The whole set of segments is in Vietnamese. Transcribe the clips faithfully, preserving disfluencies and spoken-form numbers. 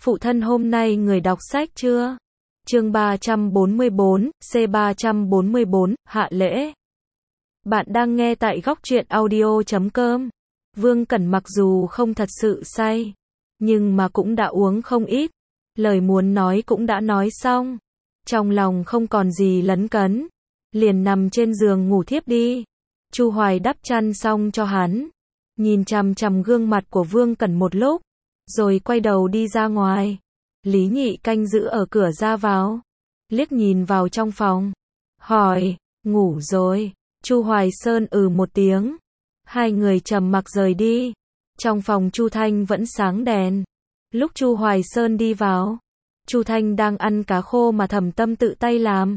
Phụ thân hôm nay người đọc sách chưa? Chương ba trăm bốn mươi bốn, C ba trăm bốn mươi bốn, Hạ lễ. Bạn đang nghe tại góc truyện audio chấm com. Vương Cẩn mặc dù không thật sự say, nhưng mà cũng đã uống không ít. Lời muốn nói cũng đã nói xong. Trong lòng không còn gì lấn cấn. Liền nằm trên giường ngủ thiếp đi. Chu Hoài đắp chăn xong cho hắn. Nhìn chằm chằm gương mặt của Vương Cẩn một lúc. Rồi quay đầu đi ra ngoài. Lý Nhị canh giữ ở cửa ra vào. Liếc nhìn vào trong phòng. Hỏi, ngủ rồi. Chu Hoài Sơn ừ một tiếng. Hai người trầm mặc rời đi. Trong phòng Chu Thanh vẫn sáng đèn. Lúc Chu Hoài Sơn đi vào, Chu Thanh đang ăn cá khô mà Thẩm Tâm tự tay làm.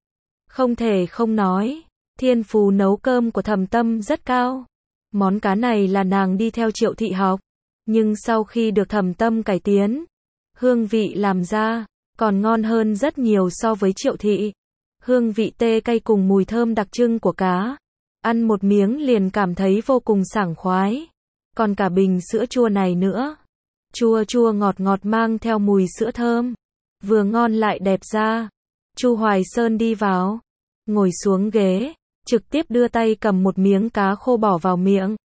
Không thể không nói, thiên phú nấu cơm của Thẩm Tâm rất cao. Món cá này là nàng đi theo Triệu Thị học, nhưng sau khi được Thẩm Tâm cải tiến, hương vị làm ra còn ngon hơn rất nhiều so với Triệu Thị. Hương vị tê cay cùng mùi thơm đặc trưng của cá, ăn một miếng liền cảm thấy vô cùng sảng khoái. Còn cả bình sữa chua này nữa, chua chua ngọt ngọt mang theo mùi sữa thơm, vừa ngon lại đẹp da. Chu Hoài Sơn đi vào, ngồi xuống ghế, trực tiếp đưa tay cầm một miếng cá khô bỏ vào miệng.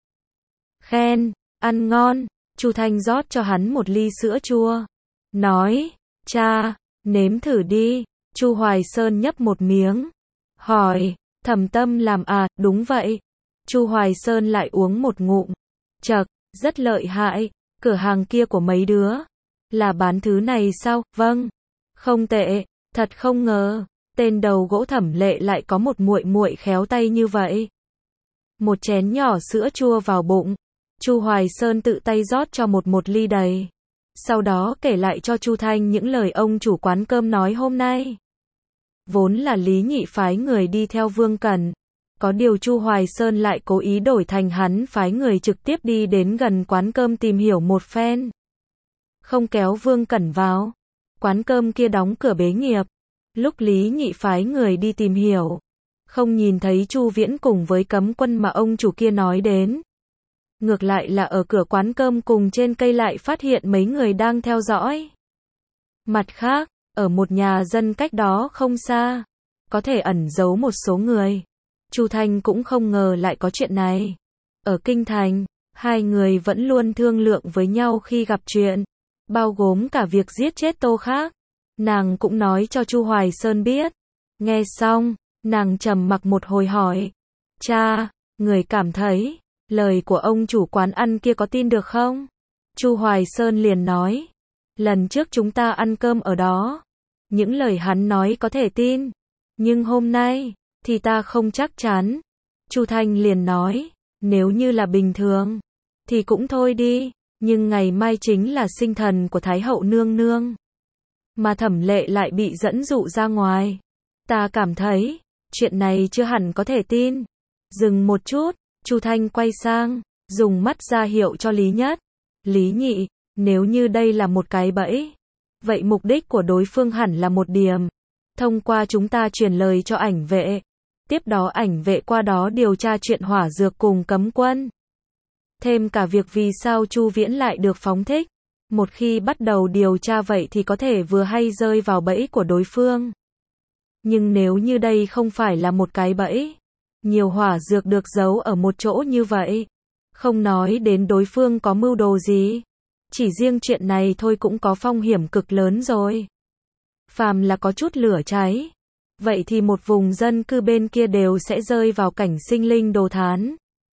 Khen, ăn ngon. Chu Thanh rót cho hắn một ly sữa chua, nói, cha, nếm thử đi. Chu Hoài Sơn nhấp một miếng, hỏi, Thẩm Tâm làm à? Đúng vậy. Chu Hoài Sơn lại uống một ngụm, chậc, rất lợi hại. Cửa hàng kia của mấy đứa là bán thứ này sao? Vâng, không tệ. Thật không ngờ, tên đầu gỗ Thẩm Lệ lại có một muội muội khéo tay như vậy. Một chén nhỏ sữa chua vào bụng, Chu Hoài Sơn tự tay rót cho một một ly đầy. Sau đó kể lại cho Chu Thanh những lời ông chủ quán cơm nói hôm nay. Vốn là Lý Nhị phái người đi theo Vương Cẩn, có điều Chu Hoài Sơn lại cố ý đổi thành hắn phái người trực tiếp đi đến gần quán cơm tìm hiểu một phen. Không kéo Vương Cẩn vào, quán cơm kia đóng cửa bế nghiệp. Lúc Lý Nhị phái người đi tìm hiểu, không nhìn thấy Chu Viễn cùng với cấm quân mà ông chủ kia nói đến. Ngược lại là ở cửa quán cơm cùng trên cây lại phát hiện mấy người đang theo dõi. Mặt khác, ở một nhà dân cách đó không xa, có thể ẩn giấu một số người. Chu Thanh cũng không ngờ lại có chuyện này. Ở Kinh Thành, hai người vẫn luôn thương lượng với nhau khi gặp chuyện, bao gồm cả việc giết chết Tô Khác. Nàng cũng nói cho Chu Hoài Sơn biết. Nghe xong, nàng trầm mặc một hồi hỏi, cha, người cảm thấy lời của ông chủ quán ăn kia có tin được không? Chu Hoài Sơn liền nói, lần trước chúng ta ăn cơm ở đó, những lời hắn nói có thể tin, nhưng hôm nay thì ta không chắc chắn. Chu Thanh liền nói, nếu như là bình thường thì cũng thôi đi, nhưng ngày mai chính là sinh thần của Thái hậu nương nương, mà Thẩm Lệ lại bị dẫn dụ ra ngoài. Ta cảm thấy chuyện này chưa hẳn có thể tin. Dừng một chút, Chu Thanh quay sang, dùng mắt ra hiệu cho Lý Nhất. Lý Nhị, nếu như đây là một cái bẫy, vậy mục đích của đối phương hẳn là một điểm. Thông qua chúng ta truyền lời cho ảnh vệ. Tiếp đó ảnh vệ qua đó điều tra chuyện hỏa dược cùng cấm quân. Thêm cả việc vì sao Chu Viễn lại được phóng thích. Một khi bắt đầu điều tra vậy thì có thể vừa hay rơi vào bẫy của đối phương. Nhưng nếu như đây không phải là một cái bẫy, nhiều hỏa dược được giấu ở một chỗ như vậy, không nói đến đối phương có mưu đồ gì, chỉ riêng chuyện này thôi cũng có phong hiểm cực lớn rồi. Phàm là có chút lửa cháy, vậy thì một vùng dân cư bên kia đều sẽ rơi vào cảnh sinh linh đồ thán.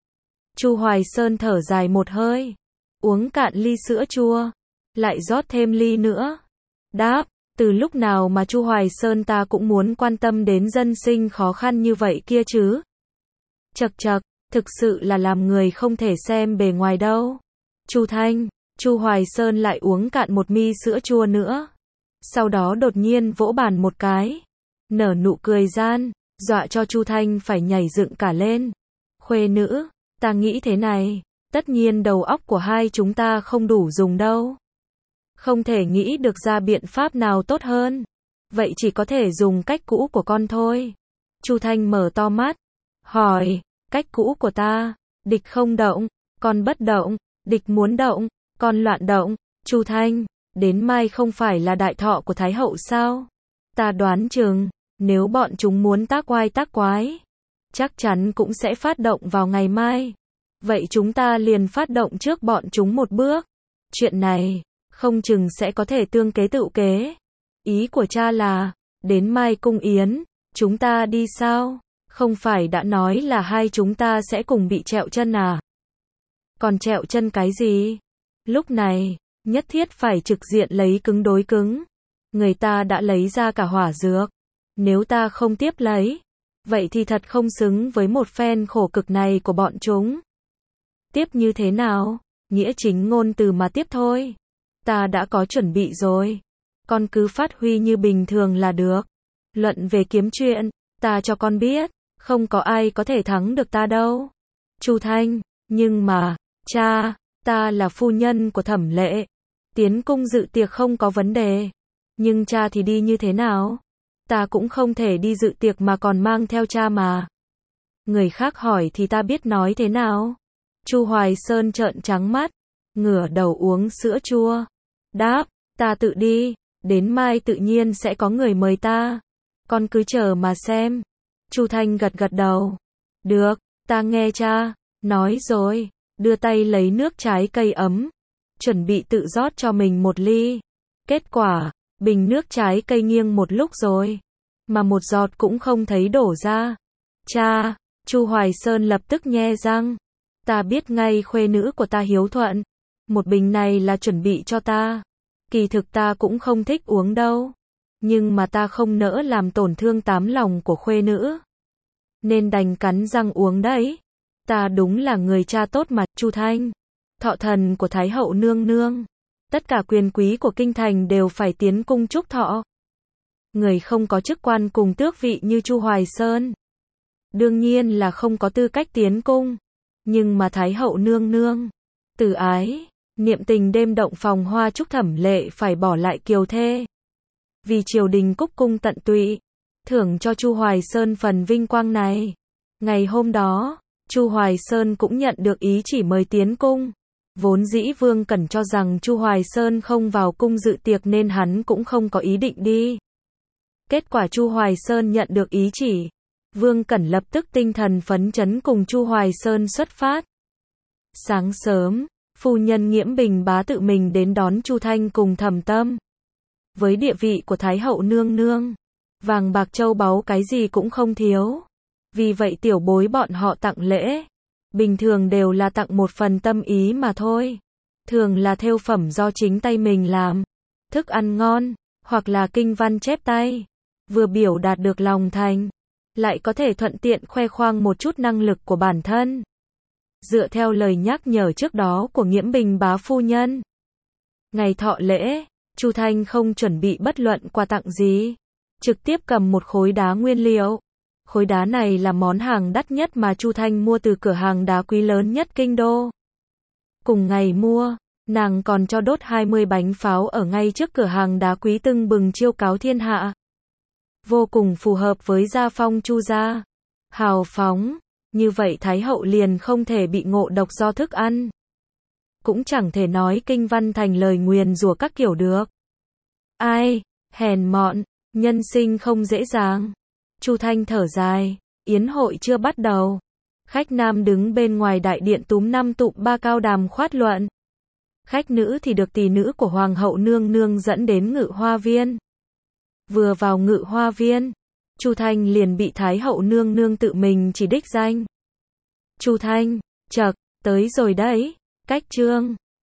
Chu Hoài Sơn thở dài một hơi, uống cạn ly sữa chua, lại rót thêm ly nữa. Đáp, từ lúc nào mà Chu Hoài Sơn ta cũng muốn quan tâm đến dân sinh khó khăn như vậy kia chứ? Chậc chậc, thực sự là làm người không thể xem bề ngoài đâu. Chu Thanh, Chu Hoài Sơn lại uống cạn một mi sữa chua nữa. Sau đó đột nhiên vỗ bàn một cái, nở nụ cười gian, dọa cho Chu Thanh phải nhảy dựng cả lên. Khuê nữ, ta nghĩ thế này, tất nhiên đầu óc của hai chúng ta không đủ dùng đâu. Không thể nghĩ được ra biện pháp nào tốt hơn. Vậy chỉ có thể dùng cách cũ của con thôi. Chu Thanh mở to mắt, hỏi, cách cũ của ta, địch không động, con bất động, địch muốn động, con loạn động. Chu Thanh, đến mai không phải là đại thọ của Thái hậu sao? Ta đoán chừng, nếu bọn chúng muốn tác oai tác quái, chắc chắn cũng sẽ phát động vào ngày mai. Vậy chúng ta liền phát động trước bọn chúng một bước. Chuyện này, không chừng sẽ có thể tương kế tự kế. Ý của cha là, đến mai cung yến, chúng ta đi sao? Không phải đã nói là hai chúng ta sẽ cùng bị trẹo chân à? Còn trẹo chân cái gì? Lúc này, nhất thiết phải trực diện lấy cứng đối cứng. Người ta đã lấy ra cả hỏa dược. Nếu ta không tiếp lấy, vậy thì thật không xứng với một phen khổ cực này của bọn chúng. Tiếp như thế nào? Nghĩa chính ngôn từ mà tiếp thôi. Ta đã có chuẩn bị rồi. Con cứ phát huy như bình thường là được. Luận về kiếm chuyện, ta cho con biết, không có ai có thể thắng được ta đâu. Chu Thanh, nhưng mà, cha, ta là phu nhân của Thẩm Lệ. Tiến cung dự tiệc không có vấn đề. Nhưng cha thì đi như thế nào? Ta cũng không thể đi dự tiệc mà còn mang theo cha mà. Người khác hỏi thì ta biết nói thế nào? Chu Hoài Sơn trợn trắng mắt, ngửa đầu uống sữa chua. Đáp, ta tự đi, đến mai tự nhiên sẽ có người mời ta. Con cứ chờ mà xem. Chu Thanh gật gật đầu. Được, ta nghe cha, nói rồi, đưa tay lấy nước trái cây ấm, chuẩn bị tự rót cho mình một ly. Kết quả, bình nước trái cây nghiêng một lúc rồi, mà một giọt cũng không thấy đổ ra. Cha, Chu Hoài Sơn lập tức nhe răng. Ta biết ngay khuê nữ của ta hiếu thuận. Một bình này là chuẩn bị cho ta. Kỳ thực ta cũng không thích uống đâu. Nhưng mà ta không nỡ làm tổn thương tám lòng của khuê nữ. Nên đành cắn răng uống đấy. Ta đúng là người cha tốt mà, Chu Thanh. Thọ thần của Thái hậu nương nương. Tất cả quyền quý của kinh thành đều phải tiến cung chúc thọ. Người không có chức quan cùng tước vị như Chu Hoài Sơn, đương nhiên là không có tư cách tiến cung. Nhưng mà Thái hậu nương nương, từ ái, niệm tình đêm động phòng hoa chúc Thẩm Lệ phải bỏ lại kiều thê. Vì triều đình cúc cung tận tụy, thưởng cho Chu Hoài Sơn phần vinh quang này. Ngày hôm đó, Chu Hoài Sơn cũng nhận được ý chỉ mời tiến cung. Vốn dĩ Vương Cẩn cho rằng Chu Hoài Sơn không vào cung dự tiệc nên hắn cũng không có ý định đi. Kết quả Chu Hoài Sơn nhận được ý chỉ. Vương Cẩn lập tức tinh thần phấn chấn cùng Chu Hoài Sơn xuất phát. Sáng sớm, phu nhân Nghiễm Bình Bá tự mình đến đón Chu Thanh cùng Thẩm Tâm. Với địa vị của Thái hậu nương nương, vàng bạc châu báu cái gì cũng không thiếu. Vì vậy tiểu bối bọn họ tặng lễ, bình thường đều là tặng một phần tâm ý mà thôi. Thường là thêu phẩm do chính tay mình làm, thức ăn ngon, hoặc là kinh văn chép tay. Vừa biểu đạt được lòng thành, lại có thể thuận tiện khoe khoang một chút năng lực của bản thân. Dựa theo lời nhắc nhở trước đó của Nghiễm Bình Bá phu nhân, ngày thọ lễ, Chu Thanh không chuẩn bị bất luận quà tặng gì, trực tiếp cầm một khối đá nguyên liệu. Khối đá này là món hàng đắt nhất mà Chu Thanh mua từ cửa hàng đá quý lớn nhất kinh đô. Cùng ngày mua, nàng còn cho đốt hai mươi bánh pháo ở ngay trước cửa hàng đá quý tưng bừng chiêu cáo thiên hạ. Vô cùng phù hợp với gia phong Chu gia. Hào phóng, như vậy Thái hậu liền không thể bị ngộ độc do thức ăn. Cũng chẳng thể nói kinh văn thành lời nguyền rủa các kiểu được. Ai, hèn mọn, nhân sinh không dễ dàng. Chu Thanh thở dài, yến hội chưa bắt đầu. Khách nam đứng bên ngoài đại điện túm năm tụm ba cao đàm khoát luận. Khách nữ thì được tỷ nữ của Hoàng hậu nương nương dẫn đến Ngự Hoa Viên. Vừa vào Ngự Hoa Viên, Chu Thanh liền bị Thái hậu nương nương tự mình chỉ đích danh. Chu Thanh, chậc, tới rồi đấy, cách trương.